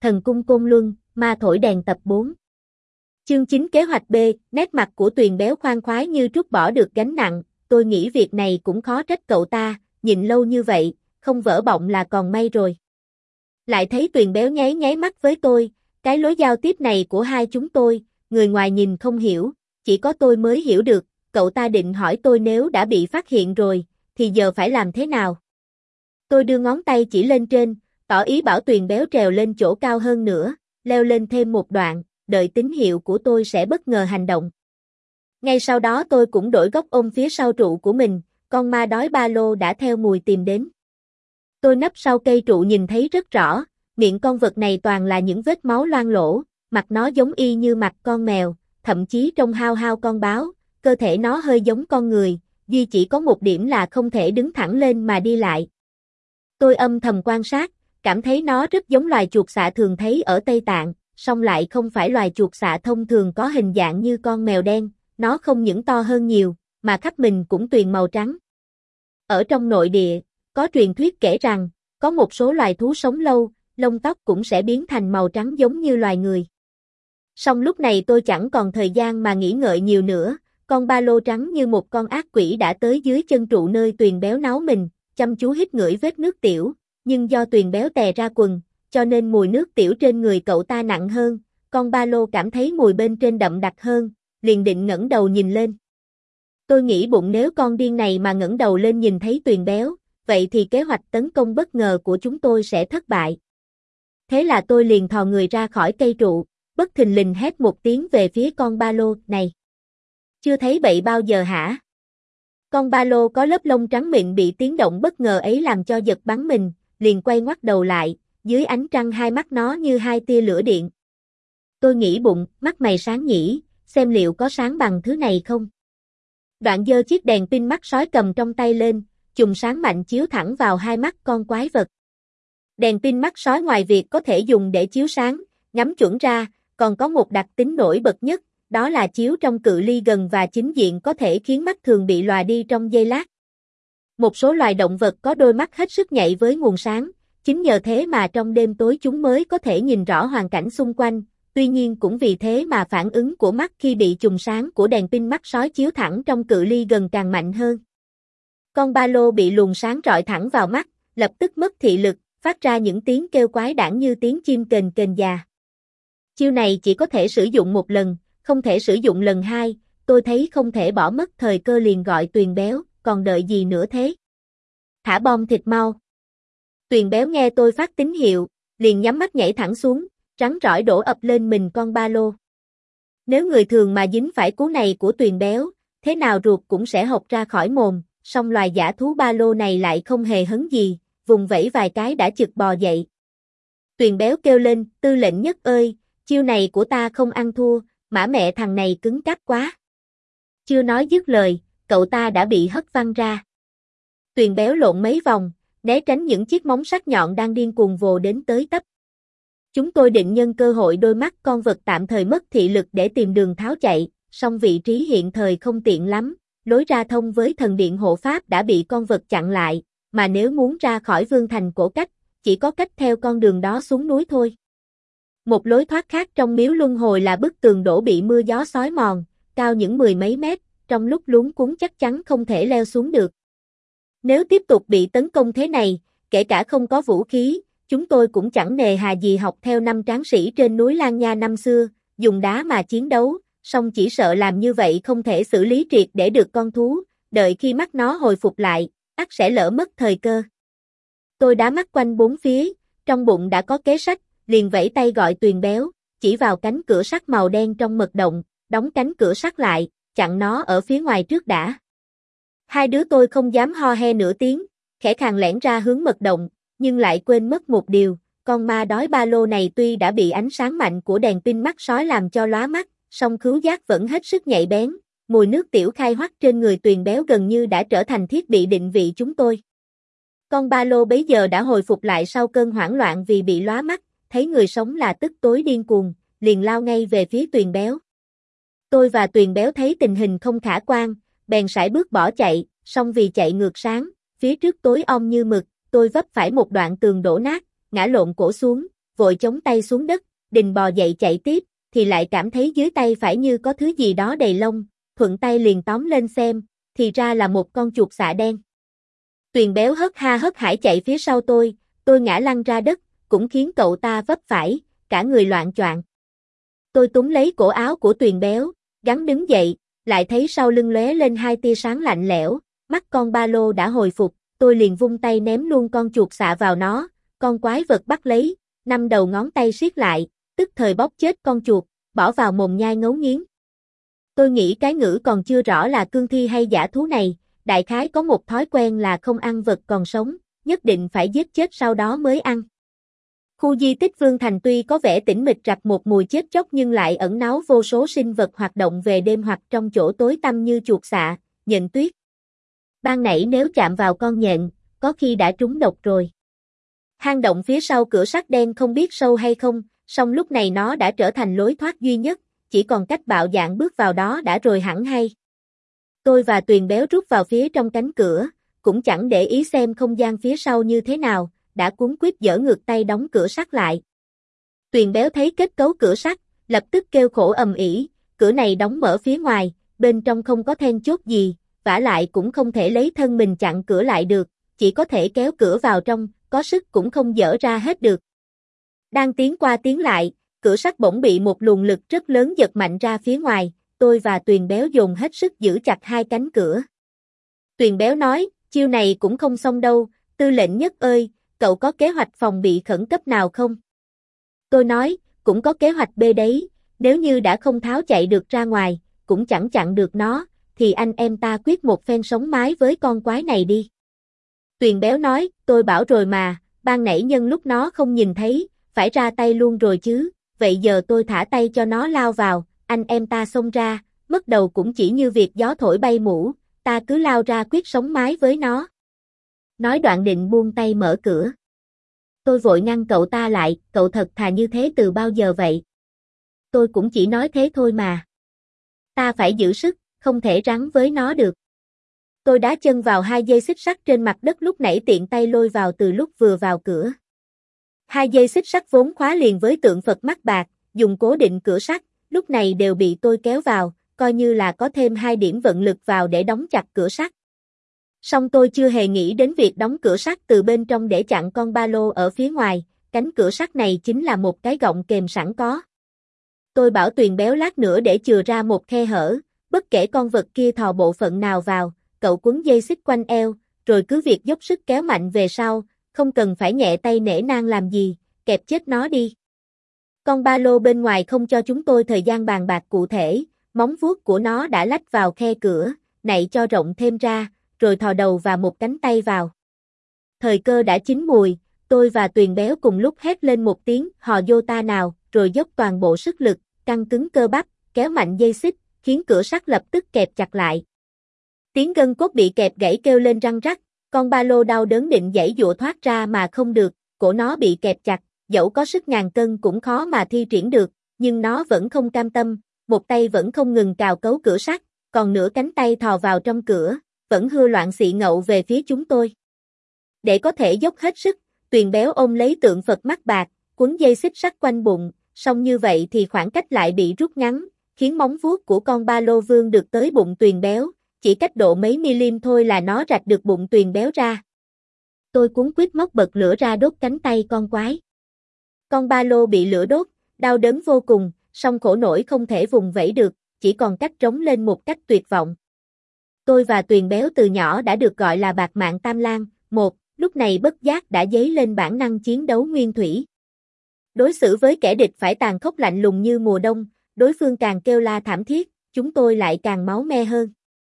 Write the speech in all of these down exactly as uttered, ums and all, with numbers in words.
Thần cung Côn Luân, ma thổi đèn tập bốn. Chương chín kế hoạch B, nét mặt của Tuyền béo khoan khoái như trút bỏ được gánh nặng, tôi nghĩ việc này cũng khó trách cậu ta, nhịn lâu như vậy, không vỡ bọng là còn may rồi. Lại thấy Tuyền béo nháy nháy mắt với tôi, cái lối giao tiếp này của hai chúng tôi, người ngoài nhìn không hiểu, chỉ có tôi mới hiểu được, cậu ta định hỏi tôi nếu đã bị phát hiện rồi, thì giờ phải làm thế nào. Tôi đưa ngón tay chỉ lên trên, tỏ ý bảo Tuyền béo trèo lên chỗ cao hơn nữa, leo lên thêm một đoạn, đợi tín hiệu của tôi sẽ bất ngờ hành động. Ngay sau đó tôi cũng đổi góc ôm phía sau trụ của mình, con ma đói ba lô đã theo mùi tìm đến. Tôi nấp sau cây trụ nhìn thấy rất rõ, miệng con vật này toàn là những vết máu loang lỗ, mặt nó giống y như mặt con mèo, thậm chí trông hao hao con báo, cơ thể nó hơi giống con người, duy chỉ có một điểm là không thể đứng thẳng lên mà đi lại. Tôi âm thầm quan sát, cảm thấy nó rất giống loài chuột xạ thường thấy ở Tây Tạng, song lại không phải loài chuột xạ thông thường có hình dạng như con mèo đen, nó không những to hơn nhiều, mà khắp mình cũng tuyền màu trắng. Ở trong nội địa, có truyền thuyết kể rằng, có một số loài thú sống lâu, lông tóc cũng sẽ biến thành màu trắng giống như loài người. Song lúc này tôi chẳng còn thời gian mà nghĩ ngợi nhiều nữa, con ba lô trắng như một con ác quỷ đã tới dưới chân trụ nơi Tuyền béo náu mình, chăm chú hít ngửi vết nước tiểu, nhưng do Tuyền béo tè ra quần, cho nên mùi nước tiểu trên người cậu ta nặng hơn, con ba lô cảm thấy mùi bên trên đậm đặc hơn, liền định ngẩng đầu nhìn lên. Tôi nghĩ bụng nếu con điên này mà ngẩng đầu lên nhìn thấy Tuyền béo, vậy thì kế hoạch tấn công bất ngờ của chúng tôi sẽ thất bại. Thế là tôi liền thò người ra khỏi cây trụ, bất thình lình hét một tiếng về phía con ba lô này. Chưa thấy bậy bao giờ hả? Con ba lô có lớp lông trắng mịn bị tiếng động bất ngờ ấy làm cho giật bắn mình, liền quay ngoắt đầu lại, dưới ánh trăng hai mắt nó như hai tia lửa điện. Tôi nghĩ bụng, mắt mày sáng nhỉ, xem liệu có sáng bằng thứ này không? Đoạn giơ chiếc đèn pin mắt sói cầm trong tay lên, chùm sáng mạnh chiếu thẳng vào hai mắt con quái vật. Đèn pin mắt sói ngoài việc có thể dùng để chiếu sáng, ngắm chuẩn ra, còn có một đặc tính nổi bật nhất, đó là chiếu trong cự ly gần và chính diện có thể khiến mắt thường bị lòa đi trong giây lát. Một số loài động vật có đôi mắt hết sức nhạy với nguồn sáng, chính nhờ thế mà trong đêm tối chúng mới có thể nhìn rõ hoàn cảnh xung quanh, tuy nhiên cũng vì thế mà phản ứng của mắt khi bị chùm sáng của đèn pin mắt sói chiếu thẳng trong cự ly gần càng mạnh hơn. Con ba lô bị luồng sáng rọi thẳng vào mắt, lập tức mất thị lực, phát ra những tiếng kêu quái đản như tiếng chim kền kền già. Chiêu này chỉ có thể sử dụng một lần, không thể sử dụng lần hai, tôi thấy không thể bỏ mất thời cơ liền gọi Tuyền béo, còn đợi gì nữa thế? Thả bom thịt mau. Tuyền béo nghe tôi phát tín hiệu, liền nhắm mắt nhảy thẳng xuống, rắn rỏi đổ ập lên mình con ba lô. Nếu người thường mà dính phải cú này của Tuyền béo, thế nào ruột cũng sẽ hộc ra khỏi mồm, song loài dã thú ba lô này lại không hề hấn gì, vùng vẫy vài cái đã chực bò dậy. Tuyền béo kêu lên, tư lệnh Nhất ơi, chiêu này của ta không ăn thua, mã mẹ thằng này cứng cáp quá. Chưa nói dứt lời, cậu ta đã bị hất văng ra. Tuyền béo lộn mấy vòng, né tránh những chiếc móng sắc nhọn đang điên cuồng vồ đến tới tấp. Chúng tôi định nhân cơ hội đôi mắt con vật tạm thời mất thị lực để tìm đường tháo chạy, song vị trí hiện thời không tiện lắm, lối ra thông với thần điện hộ pháp đã bị con vật chặn lại, mà nếu muốn ra khỏi vương thành Cổ Cách, chỉ có cách theo con đường đó xuống núi thôi. Một lối thoát khác trong miếu luân hồi là bức tường đổ bị mưa gió xói mòn, cao những mười mấy mét, trong lúc luống cuống chắc chắn không thể leo xuống được. Nếu tiếp tục bị tấn công thế này, kể cả không có vũ khí, chúng tôi cũng chẳng nề hà gì học theo năm tráng sĩ trên núi Lan Nha năm xưa, dùng đá mà chiến đấu, song chỉ sợ làm như vậy không thể xử lý triệt để được con thú, đợi khi mắt nó hồi phục lại, ắt sẽ lỡ mất thời cơ. Tôi đá mắt quanh bốn phía, trong bụng đã có kế sách, liền vẫy tay gọi Tuyền béo, chỉ vào cánh cửa sắt màu đen trong mật động, đóng cánh cửa sắt lại, chặn nó ở phía ngoài trước đã. Hai đứa tôi không dám ho he nửa tiếng, khẽ khàng lẻn ra hướng mật động, nhưng lại quên mất một điều, con ma đói ba lô này tuy đã bị ánh sáng mạnh của đèn pin mắt sói làm cho lóa mắt, song khứu giác vẫn hết sức nhạy bén, mùi nước tiểu khai hoắc trên người Tuyền béo gần như đã trở thành thiết bị định vị chúng tôi. Con ba lô bấy giờ đã hồi phục lại sau cơn hoảng loạn vì bị lóa mắt, thấy người sống là tức tối điên cuồng, liền lao ngay về phía Tuyền béo. Tôi và Tuyền béo thấy tình hình không khả quan, bèn sải bước bỏ chạy, song vì chạy ngược sáng, phía trước tối om như mực, tôi vấp phải một đoạn tường đổ nát, ngã lộn cổ xuống, vội chống tay xuống đất, định bò dậy chạy tiếp, thì lại cảm thấy dưới tay phải như có thứ gì đó đầy lông, thuận tay liền tóm lên xem, thì ra là một con chuột xạ đen. Tuyền béo hớt ha hớt hải chạy phía sau tôi, tôi ngã lăn ra đất, cũng khiến cậu ta vấp phải, cả người loạng choạng. Tôi túm lấy cổ áo của Tuyền béo, gắng đứng dậy, lại thấy sau lưng lóe lên hai tia sáng lạnh lẽo, mắt con ba lô đã hồi phục, tôi liền vung tay ném luôn con chuột xạ vào nó, con quái vật bắt lấy, năm đầu ngón tay siết lại, tức thời bóp chết con chuột, bỏ vào mồm nhai ngấu nghiến. Tôi nghĩ cái ngữ còn chưa rõ là cương thi hay dã thú này, đại khái có một thói quen là không ăn vật còn sống, nhất định phải giết chết sau đó mới ăn. Khu di tích Vương Thành tuy có vẻ tĩnh mịch rặt một mùi chết chóc nhưng lại ẩn náu vô số sinh vật hoạt động về đêm hoặc trong chỗ tối tăm như chuột xạ, nhện tuyết. Ban nãy nếu chạm vào con nhện, có khi đã trúng độc rồi. Hang động phía sau cửa sắt đen không biết sâu hay không, song lúc này nó đã trở thành lối thoát duy nhất, chỉ còn cách bạo dạn bước vào đó đã rồi hẳn hay. Tôi và Tuyền béo rút vào phía trong cánh cửa, cũng chẳng để ý xem không gian phía sau như thế nào, đã cuống quýt giở ngược tay đóng cửa sắt lại. Tuyền béo thấy kết cấu cửa sắt, lập tức kêu khổ ầm ĩ, cửa này đóng mở phía ngoài, bên trong không có then chốt gì, vả lại cũng không thể lấy thân mình chặn cửa lại được, chỉ có thể kéo cửa vào trong, có sức cũng không dở ra hết được. Đang tiến qua tiến lại, cửa sắt bỗng bị một luồng lực rất lớn giật mạnh ra phía ngoài, tôi và Tuyền béo dồn hết sức giữ chặt hai cánh cửa. Tuyền béo nói, chiêu này cũng không xong đâu, Tư lệnh Nhất ơi, cậu có kế hoạch phòng bị khẩn cấp nào không? Tôi nói, cũng có kế hoạch B đấy, nếu như đã không tháo chạy được ra ngoài, cũng chẳng chặn được nó, thì anh em ta quyết một phen sống mái với con quái này đi. Tuyền béo nói, tôi bảo rồi mà, ban nãy nhân lúc nó không nhìn thấy, phải ra tay luôn rồi chứ, vậy giờ tôi thả tay cho nó lao vào, anh em ta xông ra, mất đầu cũng chỉ như việc gió thổi bay mũ, ta cứ lao ra quyết sống mái với nó. Nói đoạn định buông tay mở cửa. Tôi vội ngăn cậu ta lại, cậu thật thà như thế từ bao giờ vậy? Tôi cũng chỉ nói thế thôi mà. Ta phải giữ sức, không thể rắn với nó được. Tôi đá chân vào hai dây xích sắt trên mặt đất lúc nãy tiện tay lôi vào từ lúc vừa vào cửa. Hai dây xích sắt vốn khóa liền với tượng Phật mắt bạc, dùng cố định cửa sắt, lúc này đều bị tôi kéo vào, coi như là có thêm hai điểm vận lực vào để đóng chặt cửa sắt. Song tôi chưa hề nghĩ đến việc đóng cửa sắt từ bên trong để chặn con ba lô ở phía ngoài, cánh cửa sắt này chính là một cái gọng kềm sẵn có. Tôi bảo Tuyền béo lát nữa để chừa ra một khe hở, bất kể con vật kia thò bộ phận nào vào, cậu quấn dây xích quanh eo, rồi cứ việc dốc sức kéo mạnh về sau, không cần phải nhẹ tay nể nang làm gì, kẹp chết nó đi. Con ba lô bên ngoài không cho chúng tôi thời gian bàn bạc cụ thể, móng vuốt của nó đã lách vào khe cửa, nạy cho rộng thêm ra, rồi thò đầu và một cánh tay vào. Thời cơ đã chín mùi, tôi và Tuyền béo cùng lúc hét lên một tiếng hò vô ta nào, rồi dốc toàn bộ sức lực, căng cứng cơ bắp, kéo mạnh dây xích, khiến cửa sắt lập tức kẹp chặt lại. Tiếng gân cốt bị kẹp gãy kêu lên răng rắc, con ba lô đau đớn định giãy giụa thoát ra mà không được, cổ nó bị kẹp chặt, dẫu có sức ngàn cân cũng khó mà thi triển được, nhưng nó vẫn không cam tâm, một tay vẫn không ngừng cào cấu cửa sắt, còn nửa cánh tay thò vào trong cửa, vẫn hưa loạn xị ngậu về phía chúng tôi. Để có thể dốc hết sức, Tuyền béo ôm lấy tượng Phật mắt bạc, quấn dây xích sắt quanh bụng, song như vậy thì khoảng cách lại bị rút ngắn, khiến móng vuốt của con ba lô vương được tới bụng Tuyền béo, chỉ cách độ mấy milim thôi là nó rạch được bụng Tuyền béo ra. Tôi cuống quýt móc bật lửa ra đốt cánh tay con quái. Con ba lô bị lửa đốt, đau đớn vô cùng, song khổ nổi không thể vùng vẫy được, chỉ còn cách trống lên một cách tuyệt vọng. Tôi và Tuyền béo từ nhỏ đã được gọi là bạc mạng tam lang, một, lúc này bất giác đã dấy lên bản năng chiến đấu nguyên thủy. Đối xử với kẻ địch phải tàn khốc lạnh lùng như mùa đông, đối phương càng kêu la thảm thiết, chúng tôi lại càng máu me hơn.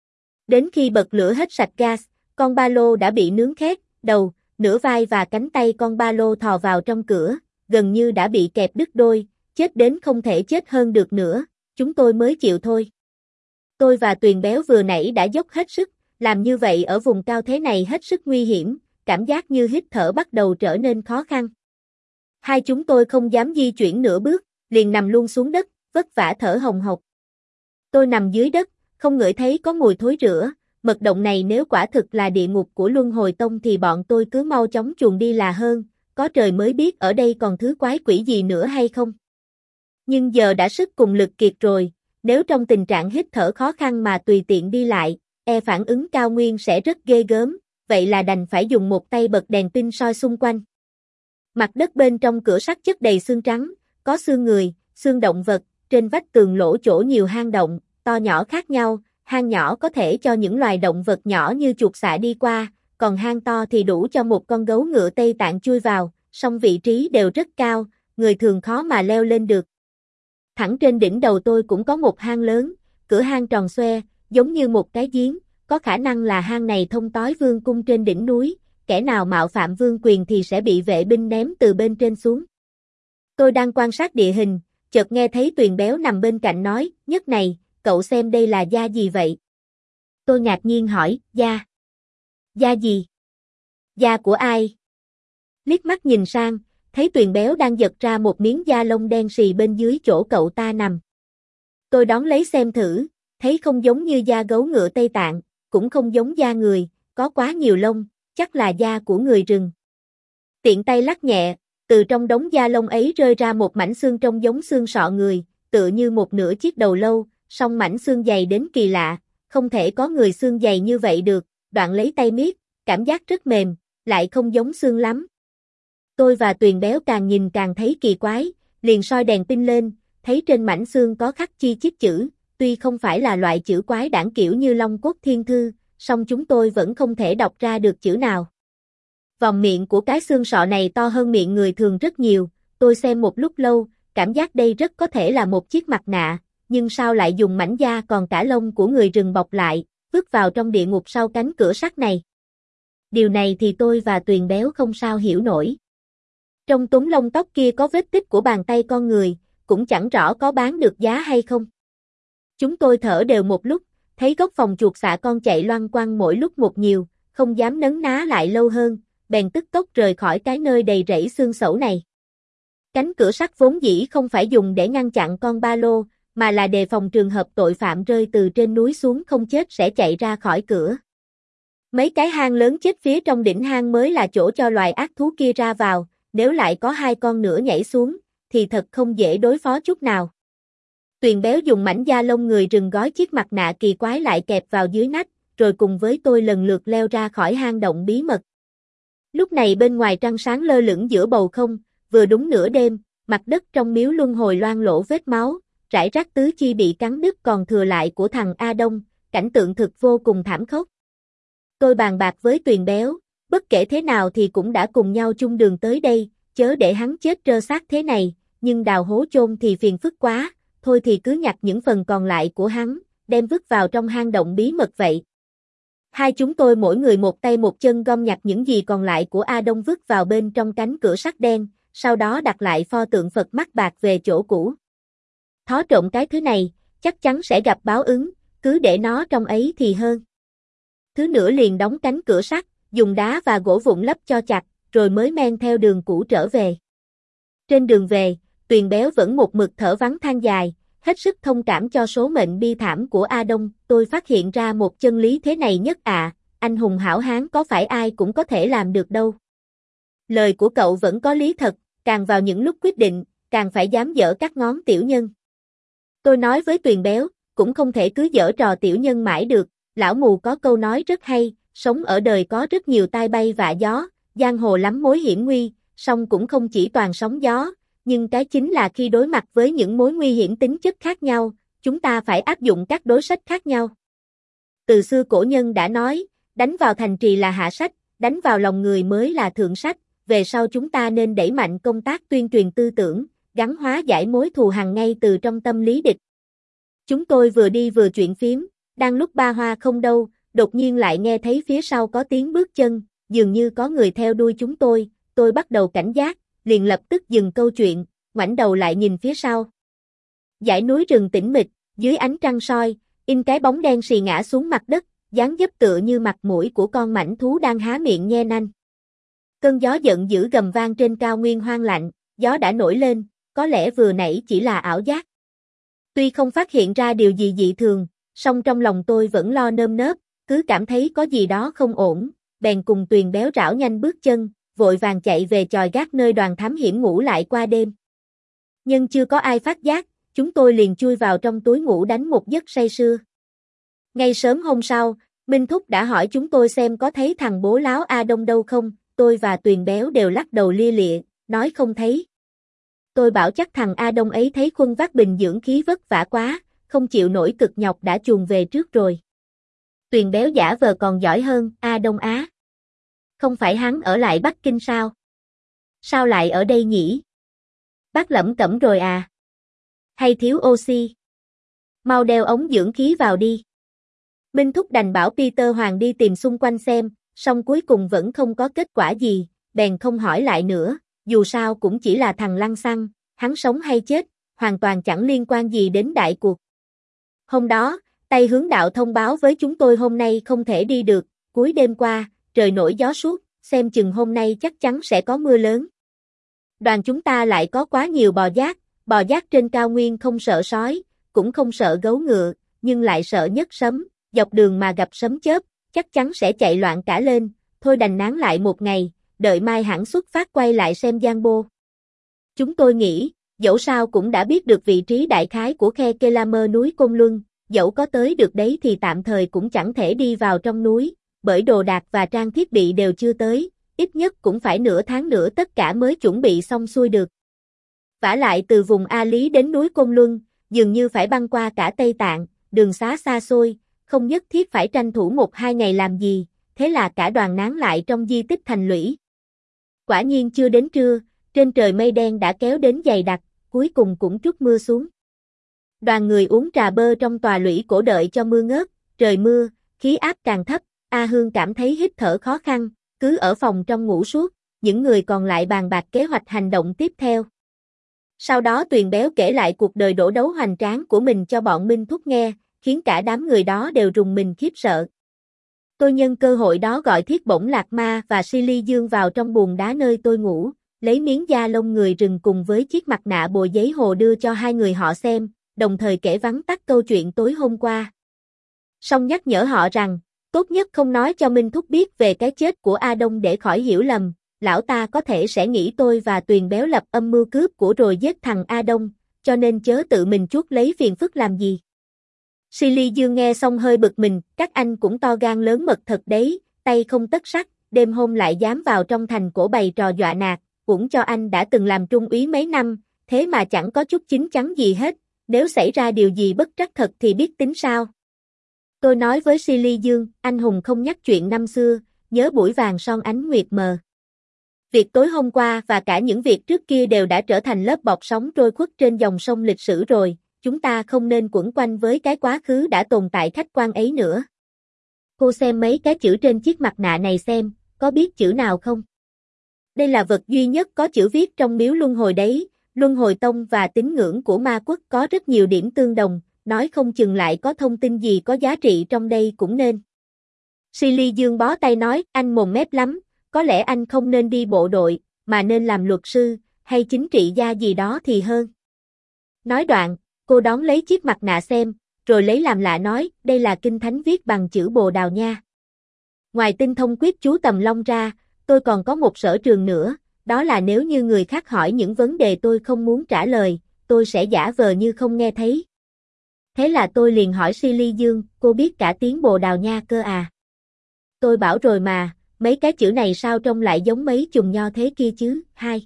Đến khi bật lửa hết sạch gas, con ba lô đã bị nướng khét, đầu, nửa vai và cánh tay con ba lô thò vào trong cửa, gần như đã bị kẹp đứt đôi, chết đến không thể chết hơn được nữa, chúng tôi mới chịu thôi. Tôi và Tuyền béo vừa nãy đã dốc hết sức, làm như vậy ở vùng cao thế này hết sức nguy hiểm, cảm giác như hít thở bắt đầu trở nên khó khăn. Hai chúng tôi không dám di chuyển nửa bước, liền nằm luôn xuống đất, vất vả thở hồng hộc. Tôi nằm dưới đất, không ngửi thấy có mùi thối rữa, mật động này nếu quả thực là địa ngục của Luân Hồi Tông thì bọn tôi cứ mau chóng chuồn đi là hơn, có trời mới biết ở đây còn thứ quái quỷ gì nữa hay không. Nhưng giờ đã sức cùng lực kiệt rồi, nếu trong tình trạng hít thở khó khăn mà tùy tiện đi lại, e phản ứng cao nguyên sẽ rất ghê gớm, vậy là đành phải dùng một tay bật đèn pin soi xung quanh. Mặt đất bên trong cửa sắt chất đầy xương trắng, có xương người, xương động vật, trên vách tường lỗ chỗ nhiều hang động, to nhỏ khác nhau, hang nhỏ có thể cho những loài động vật nhỏ như chuột xạ đi qua, còn hang to thì đủ cho một con gấu ngựa Tây Tạng chui vào, song vị trí đều rất cao, người thường khó mà leo lên được. Thẳng trên đỉnh đầu tôi cũng có một hang lớn, cửa hang tròn xoe, giống như một cái giếng, có khả năng là hang này thông tối vương cung trên đỉnh núi, kẻ nào mạo phạm vương quyền thì sẽ bị vệ binh ném từ bên trên xuống. Tôi đang quan sát địa hình, chợt nghe thấy Tuyền Béo nằm bên cạnh nói, Nhất này, cậu xem đây là da gì vậy? Tôi ngạc nhiên hỏi, da? Da gì? Da của ai? Liếc mắt nhìn sang, thấy Tuyền Béo đang giật ra một miếng da lông đen xì bên dưới chỗ cậu ta nằm. Tôi đón lấy xem thử, thấy không giống như da gấu ngựa Tây Tạng, cũng không giống da người, có quá nhiều lông, chắc là da của người rừng. Tiện tay lắc nhẹ, từ trong đống da lông ấy rơi ra một mảnh xương trông giống xương sọ người, tựa như một nửa chiếc đầu lâu, song mảnh xương dày đến kỳ lạ, không thể có người xương dày như vậy được, đoạn lấy tay miết, cảm giác rất mềm, lại không giống xương lắm. Tôi và Tuyền Béo càng nhìn càng thấy kỳ quái, liền soi đèn pin lên, thấy trên mảnh xương có khắc chi chít chữ, tuy không phải là loại chữ quái đản kiểu như Long Cốt Thiên Thư, song chúng tôi vẫn không thể đọc ra được chữ nào. Vòng miệng của cái xương sọ này to hơn miệng người thường rất nhiều, tôi xem một lúc lâu, cảm giác đây rất có thể là một chiếc mặt nạ, nhưng sao lại dùng mảnh da còn cả lông của người rừng bọc lại, vứt vào trong địa ngục sau cánh cửa sắt này. Điều này thì tôi và Tuyền Béo không sao hiểu nổi. Trong túm lông tóc kia có vết tích của bàn tay con người, cũng chẳng rõ có bán được giá hay không. Chúng tôi thở đều một lúc, thấy góc phòng chuột xạ con chạy loang quăng mỗi lúc một nhiều, không dám nấn ná lại lâu hơn, bèn tức tốc rời khỏi cái nơi đầy rẫy xương sẩu này. Cánh cửa sắt vốn dĩ không phải dùng để ngăn chặn con ba lô, mà là đề phòng trường hợp tội phạm rơi từ trên núi xuống không chết sẽ chạy ra khỏi cửa. Mấy cái hang lớn chết phía trong đỉnh hang mới là chỗ cho loài ác thú kia ra vào, nếu lại có hai con nữa nhảy xuống, thì thật không dễ đối phó chút nào. Tuyền Béo dùng mảnh da lông người rừng gói chiếc mặt nạ kỳ quái lại kẹp vào dưới nách, rồi cùng với tôi lần lượt leo ra khỏi hang động bí mật. Lúc này bên ngoài trăng sáng lơ lửng giữa bầu không, vừa đúng nửa đêm, mặt đất trong miếu luân hồi loang lỗ vết máu, rải rác tứ chi bị cắn đứt còn thừa lại của thằng A Đông, cảnh tượng thực vô cùng thảm khốc. Tôi bàn bạc với Tuyền Béo, bất kể thế nào thì cũng đã cùng nhau chung đường tới đây, chớ để hắn chết trơ xác thế này, nhưng đào hố chôn thì phiền phức quá, thôi thì cứ nhặt những phần còn lại của hắn, đem vứt vào trong hang động bí mật vậy. Hai chúng tôi mỗi người một tay một chân gom nhặt những gì còn lại của A Đông vứt vào bên trong cánh cửa sắt đen, sau đó đặt lại pho tượng Phật mắt bạc về chỗ cũ. Thó trộm cái thứ này, chắc chắn sẽ gặp báo ứng, cứ để nó trong ấy thì hơn. Thứ nữa liền đóng cánh cửa sắt, dùng đá và gỗ vụn lấp cho chặt, rồi mới men theo đường cũ trở về. Trên đường về, Tuyền Béo vẫn một mực thở vắng than dài, hết sức thông cảm cho số mệnh bi thảm của A Đông. Tôi phát hiện ra một chân lý thế này Nhất à, anh hùng hảo hán có phải ai cũng có thể làm được đâu. Lời của cậu vẫn có lý thật, càng vào những lúc quyết định, càng phải dám dở các ngón tiểu nhân. Tôi nói với Tuyền Béo, cũng không thể cứ giở trò tiểu nhân mãi được, lão mù có câu nói rất hay, sống ở đời có rất nhiều tai bay vạ gió, giang hồ lắm mối hiểm nguy, song cũng không chỉ toàn sóng gió, nhưng cái chính là khi đối mặt với những mối nguy hiểm tính chất khác nhau, chúng ta phải áp dụng các đối sách khác nhau. Từ xưa cổ nhân đã nói, đánh vào thành trì là hạ sách, đánh vào lòng người mới là thượng sách, về sau chúng ta nên đẩy mạnh công tác tuyên truyền tư tưởng, gắn hóa giải mối thù hằn ngay từ trong tâm lý địch. Chúng tôi vừa đi vừa chuyện phiếm, đang lúc ba hoa không đâu, đột nhiên lại nghe thấy phía sau có tiếng bước chân, dường như có người theo đuôi chúng tôi, tôi bắt đầu cảnh giác, liền lập tức dừng câu chuyện, ngoảnh đầu lại nhìn phía sau. Dãy núi rừng tĩnh mịch, dưới ánh trăng soi, in cái bóng đen xì ngã xuống mặt đất, dáng dấp tựa như mặt mũi của con mãnh thú đang há miệng nhe nanh. Cơn gió giận dữ gầm vang trên cao nguyên hoang lạnh, gió đã nổi lên, có lẽ vừa nãy chỉ là ảo giác. Tuy không phát hiện ra điều gì dị thường, song trong lòng tôi vẫn lo nơm nớp, cứ cảm thấy có gì đó không ổn, bèn cùng Tuyền Béo rảo nhanh bước chân, vội vàng chạy về chòi gác nơi đoàn thám hiểm ngủ lại qua đêm. Nhưng chưa có ai phát giác, chúng tôi liền chui vào trong túi ngủ đánh một giấc say sưa. Ngay sớm hôm sau, Minh Thúc đã hỏi chúng tôi xem có thấy thằng bố láo A Đông đâu không, tôi và Tuyền Béo đều lắc đầu lia lịa, nói không thấy. Tôi bảo chắc thằng A Đông ấy thấy khuân vác bình dưỡng khí vất vả quá, không chịu nổi cực nhọc đã chuồn về trước rồi. Tuyền Béo giả vờ còn giỏi hơn, A Đông á. Không phải hắn ở lại Bắc Kinh sao? Sao lại ở đây nhỉ? Bác lẩm cẩm rồi à? Hay thiếu oxy? Mau đeo ống dưỡng khí vào đi. Minh Thúc đành bảo Peter Hoàng đi tìm xung quanh xem, song cuối cùng vẫn không có kết quả gì, bèn không hỏi lại nữa, dù sao cũng chỉ là thằng lăng xăng, hắn sống hay chết, hoàn toàn chẳng liên quan gì đến đại cuộc. Hôm đó, Tây Hướng Đạo thông báo với chúng tôi hôm nay không thể đi được, cuối đêm qua, trời nổi gió suốt, xem chừng hôm nay chắc chắn sẽ có mưa lớn. Đoàn chúng ta lại có quá nhiều bò giác, bò giác trên cao nguyên không sợ sói, cũng không sợ gấu ngựa, nhưng lại sợ nhất sấm, dọc đường mà gặp sấm chớp, chắc chắn sẽ chạy loạn cả lên, thôi đành nán lại một ngày, đợi mai hẳn xuất phát quay lại xem Giang Bô. Chúng tôi nghĩ, dẫu sao cũng đã biết được vị trí đại khái của khe Kelamer núi Côn Luân, dẫu có tới được đấy thì tạm thời cũng chẳng thể đi vào trong núi, bởi đồ đạc và trang thiết bị đều chưa tới, ít nhất cũng phải nửa tháng nữa tất cả mới chuẩn bị xong xuôi được. Vả lại từ vùng A Lý đến núi Côn Luân, dường như phải băng qua cả Tây Tạng, đường xá xa xôi, không nhất thiết phải tranh thủ một hai ngày làm gì, thế là cả đoàn nán lại trong di tích Thành Lũy. Quả nhiên chưa đến trưa, trên trời mây đen đã kéo đến dày đặc, cuối cùng cũng trút mưa xuống. Đoàn người uống trà bơ trong tòa lũy cổ đợi cho mưa ngớt, trời mưa, khí áp càng thấp, A Hương cảm thấy hít thở khó khăn, cứ ở phòng trong ngủ suốt, những người còn lại bàn bạc kế hoạch hành động tiếp theo. Sau đó Tuyền Béo kể lại cuộc đời đổ đấu hoành tráng của mình cho bọn Minh Thúc nghe, khiến cả đám người đó đều rùng mình khiếp sợ. Tôi nhân cơ hội đó gọi Thiết Bổng Lạc Ma và Silly Dương vào trong buồng đá nơi tôi ngủ, lấy miếng da lông người rừng cùng với chiếc mặt nạ bồi giấy hồ đưa cho hai người họ xem, đồng thời kể vắn tắt câu chuyện tối hôm qua. Song nhắc nhở họ rằng, tốt nhất không nói cho Minh Thúc biết về cái chết của A Đông để khỏi hiểu lầm, lão ta có thể sẽ nghĩ tôi và Tuyền Béo lập âm mưu cướp của rồi giết thằng A Đông, cho nên chớ tự mình chuốc lấy phiền phức làm gì. Silly Dương nghe xong hơi bực mình, các anh cũng to gan lớn mật thật đấy, tay không tất sắt, đêm hôm lại dám vào trong thành cổ bày trò dọa nạt, cũng cho anh đã từng làm trung úy mấy năm, thế mà chẳng có chút chín chắn gì hết, nếu xảy ra điều gì bất trắc thật thì biết tính sao. Tôi nói với Silly Dương, anh hùng không nhắc chuyện năm xưa, nhớ buổi vàng son ánh nguyệt mờ. Việc tối hôm qua và cả những việc trước kia đều đã trở thành lớp bọt sóng trôi khuất trên dòng sông lịch sử rồi, chúng ta không nên quẩn quanh với cái quá khứ đã tồn tại khách quan ấy nữa. Cô xem mấy cái chữ trên chiếc mặt nạ này xem, có biết chữ nào không? Đây là vật duy nhất có chữ viết trong miếu luân hồi đấy, luân hồi tông và tín ngưỡng của ma quốc có rất nhiều điểm tương đồng, nói không chừng lại có thông tin gì có giá trị trong đây cũng nên. Silly Dương bó tay nói, anh mồm mép lắm, có lẽ anh không nên đi bộ đội, mà nên làm luật sư, hay chính trị gia gì đó thì hơn. Nói đoạn, cô đón lấy chiếc mặt nạ xem, rồi lấy làm lạ nói, đây là kinh thánh viết bằng chữ Bồ Đào Nha. Ngoài tinh thông quyết chú Tầm Long ra, tôi còn có một sở trường nữa, đó là nếu như người khác hỏi những vấn đề tôi không muốn trả lời, tôi sẽ giả vờ như không nghe thấy. Thế là tôi liền hỏi Silly Dương, cô biết cả tiếng Bồ Đào Nha cơ à? Tôi bảo rồi mà, mấy cái chữ này sao trông lại giống mấy chùm nho thế kia chứ, hai.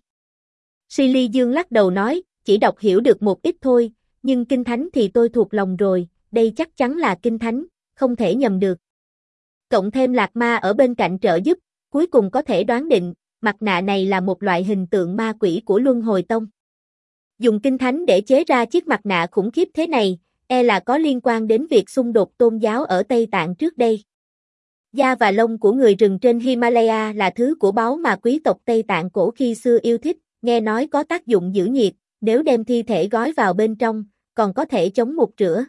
Silly Dương lắc đầu nói, chỉ đọc hiểu được một ít thôi, nhưng kinh thánh thì tôi thuộc lòng rồi, đây chắc chắn là kinh thánh, không thể nhầm được. Cộng thêm Lạc Ma ở bên cạnh trợ giúp, cuối cùng có thể đoán định, mặt nạ này là một loại hình tượng ma quỷ của Luân Hồi Tông. Dùng kinh thánh để chế ra chiếc mặt nạ khủng khiếp thế này, e là có liên quan đến việc xung đột tôn giáo ở Tây Tạng trước đây. Da và lông của người rừng trên Himalaya là thứ của báu mà quý tộc Tây Tạng cổ khi xưa yêu thích, nghe nói có tác dụng giữ nhiệt, nếu đem thi thể gói vào bên trong, còn có thể chống mục rửa.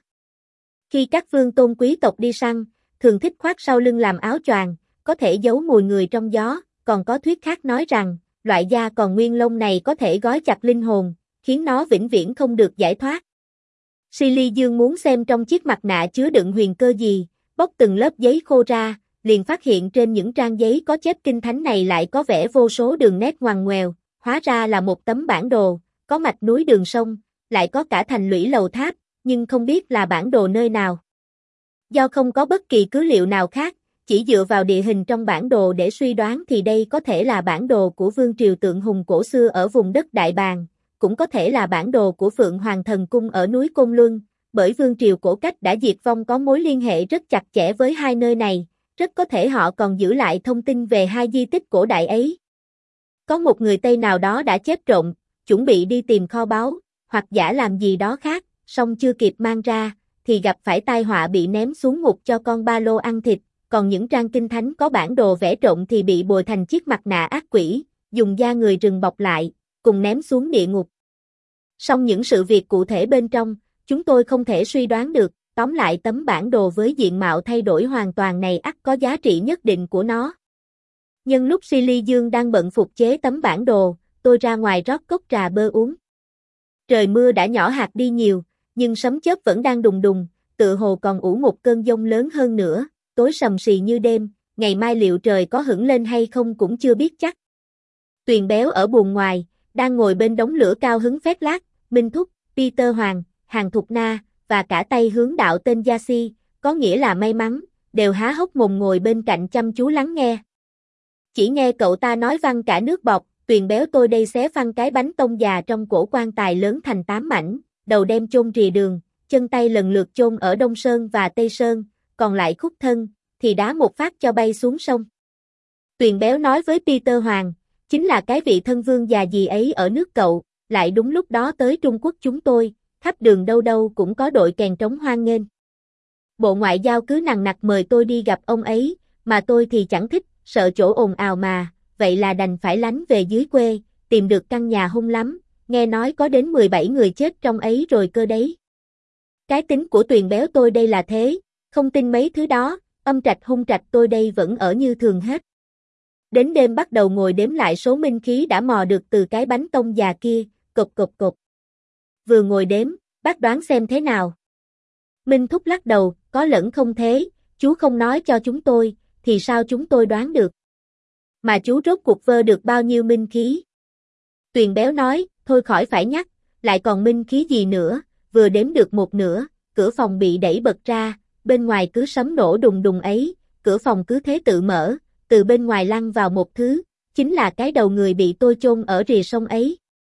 Khi các vương tôn quý tộc đi săn, thường thích khoác sau lưng làm áo choàng, có thể giấu mùi người trong gió, còn có thuyết khác nói rằng, loại da còn nguyên lông này có thể gói chặt linh hồn, khiến nó vĩnh viễn không được giải thoát. Silly Dương muốn xem trong chiếc mặt nạ chứa đựng huyền cơ gì, bóc từng lớp giấy khô ra, liền phát hiện trên những trang giấy có chép kinh thánh này lại có vẽ vô số đường nét ngoằn ngoèo, hóa ra là một tấm bản đồ, có mạch núi đường sông, lại có cả thành lũy lầu tháp, nhưng không biết là bản đồ nơi nào. Do không có bất kỳ cứ liệu nào khác, chỉ dựa vào địa hình trong bản đồ để suy đoán thì đây có thể là bản đồ của vương triều Tượng Hùng cổ xưa ở vùng đất Đại Bàng, cũng có thể là bản đồ của Phượng Hoàng Thần Cung ở núi Côn Luân, bởi vương triều cổ cách đã diệt vong có mối liên hệ rất chặt chẽ với hai nơi này, rất có thể họ còn giữ lại thông tin về hai di tích cổ đại ấy. Có một người Tây nào đó đã chép trộn, chuẩn bị đi tìm kho báu, hoặc giả làm gì đó khác, song chưa kịp mang ra, thì gặp phải tai họa bị ném xuống ngục cho con ba lô ăn thịt, còn những trang kinh thánh có bản đồ vẽ trộn thì bị bồi thành chiếc mặt nạ ác quỷ, dùng da người rừng bọc lại, cùng ném xuống địa ngục. Song những sự việc cụ thể bên trong, chúng tôi không thể suy đoán được, tóm lại tấm bản đồ với diện mạo thay đổi hoàn toàn này ắt có giá trị nhất định của nó. Nhân lúc Silly Dương đang bận phục chế tấm bản đồ, tôi ra ngoài rót cốc trà bơ uống. Trời mưa đã nhỏ hạt đi nhiều, nhưng sấm chớp vẫn đang đùng đùng, tựa hồ còn ủ một cơn giông lớn hơn nữa, tối sầm sì như đêm, ngày mai liệu trời có hửng lên hay không cũng chưa biết chắc. Tuyền Béo ở buồng ngoài, đang ngồi bên đống lửa cao hứng phét lác, Minh Thúc, Peter Hoàng, Hàn Thục Na, và cả tay hướng đạo tên Gia Si, có nghĩa là may mắn, đều há hốc mồm ngồi bên cạnh chăm chú lắng nghe. Chỉ nghe cậu ta nói văng cả nước bọt, Tuyền Béo tôi đây xé phăng cái bánh tông già trong cổ quan tài lớn thành tám mảnh, đầu đem chôn rìa đường, chân tay lần lượt chôn ở Đông Sơn và Tây Sơn, còn lại khúc thân, thì đá một phát cho bay xuống sông. Tuyền Béo nói với Peter Hoàng, chính là cái vị thân vương già gì ấy ở nước cậu, lại đúng lúc đó tới Trung Quốc chúng tôi, khắp đường đâu đâu cũng có đội kèn trống hoan nghênh. Bộ Ngoại giao cứ nằng nặc mời tôi đi gặp ông ấy, mà tôi thì chẳng thích, sợ chỗ ồn ào mà, vậy là đành phải lánh về dưới quê, tìm được căn nhà hung lắm, nghe nói có đến mười bảy người chết trong ấy rồi cơ đấy. Cái tính của Tuyền Béo tôi đây là thế, không tin mấy thứ đó, âm trạch hung trạch tôi đây vẫn ở như thường hết. Đến đêm bắt đầu ngồi đếm lại số minh khí đã mò được từ cái bánh tông già kia, cộp cộp cộp. Vừa ngồi đếm, bác đoán xem thế nào. Minh Thúc lắc đầu, có lẫn không thế, chú không nói cho chúng tôi, thì sao chúng tôi đoán được. Mà chú rốt cuộc vơ được bao nhiêu minh khí? Tuyền Béo nói, thôi khỏi phải nhắc, lại còn minh khí gì nữa, vừa đếm được một nửa, cửa phòng bị đẩy bật ra, bên ngoài cứ sấm nổ đùng đùng ấy, cửa phòng cứ thế tự mở, từ bên ngoài lăn vào một thứ, chính là cái đầu người bị tôi chôn ở rìa sông ấy.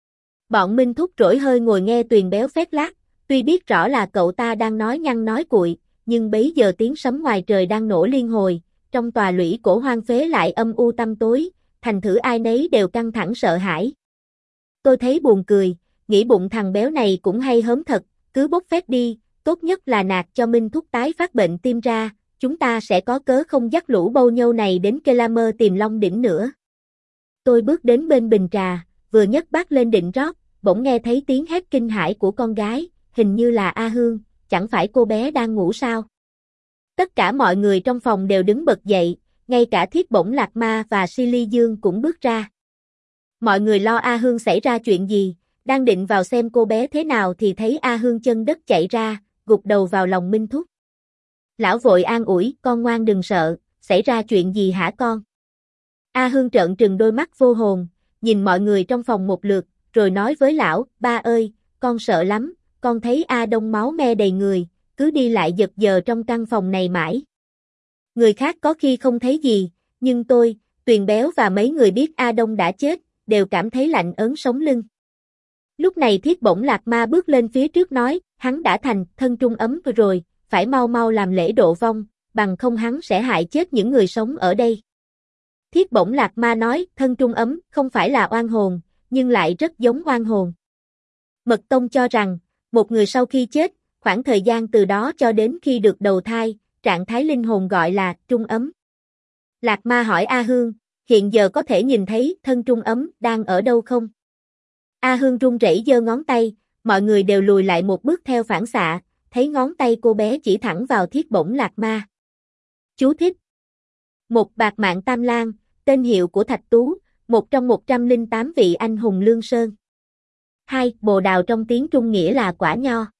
Bọn Minh Thúc rỗi hơi ngồi nghe Tuyền Béo phét lác, tuy biết rõ là cậu ta đang nói nhăng nói cuội, nhưng bấy giờ tiếng sấm ngoài trời đang nổ liên hồi, trong tòa lũy cổ hoang phế lại âm u tăm tối, thành thử ai nấy đều căng thẳng sợ hãi. Tôi thấy buồn cười, nghĩ bụng thằng béo này cũng hay hớm thật, cứ bốc phét đi, tốt nhất là nạt cho Minh Thúc tái phát bệnh tim ra, chúng ta sẽ có cớ không dắt lũ bâu nhâu này đến Kelamer tìm Long Đỉnh nữa. Tôi bước đến bên bình trà, vừa nhấc bát lên định rót, bỗng nghe thấy tiếng hét kinh hãi của con gái, hình như là A Hương, chẳng phải cô bé đang ngủ sao? Tất cả mọi người trong phòng đều đứng bật dậy, ngay cả Thiết Bổng Lạc Ma và Silly Dương cũng bước ra. Mọi người lo A Hương xảy ra chuyện gì, đang định vào xem cô bé thế nào thì thấy A Hương chân đất chạy ra, gục đầu vào lòng Minh Thúc. Lão vội an ủi, con ngoan đừng sợ, xảy ra chuyện gì hả con? A Hương trợn trừng đôi mắt vô hồn, nhìn mọi người trong phòng một lượt, rồi nói với lão, ba ơi, con sợ lắm, con thấy A Đông máu me đầy người, cứ đi lại giật giờ trong căn phòng này mãi. Người khác có khi không thấy gì, nhưng tôi, Tuyền Béo và mấy người biết A Đông đã chết, đều cảm thấy lạnh ớn sống lưng. Lúc này Thiết Bổng Lạc Ma bước lên phía trước nói, hắn đã thành thân trung ấm rồi, phải mau mau làm lễ độ vong, bằng không hắn sẽ hại chết những người sống ở đây. Thiết Bổng Lạc Ma nói, thân trung ấm không phải là oan hồn, nhưng lại rất giống oan hồn. Mật Tông cho rằng, một người sau khi chết, khoảng thời gian từ đó cho đến khi được đầu thai, trạng thái linh hồn gọi là trung ấm. Lạc Ma hỏi A Hương, hiện giờ có thể nhìn thấy thân trung ấm đang ở đâu không? A Hương run rẩy giơ ngón tay, mọi người đều lùi lại một bước theo phản xạ, thấy ngón tay cô bé chỉ thẳng vào Thiết Bổng Lạc Ma. Chú thích. Một bạc mạng Tam Lang, tên hiệu của Thạch Tú, một trong một trăm lẻ tám vị anh hùng Lương Sơn. Hai, bồ đào trong tiếng Trung nghĩa là quả nho.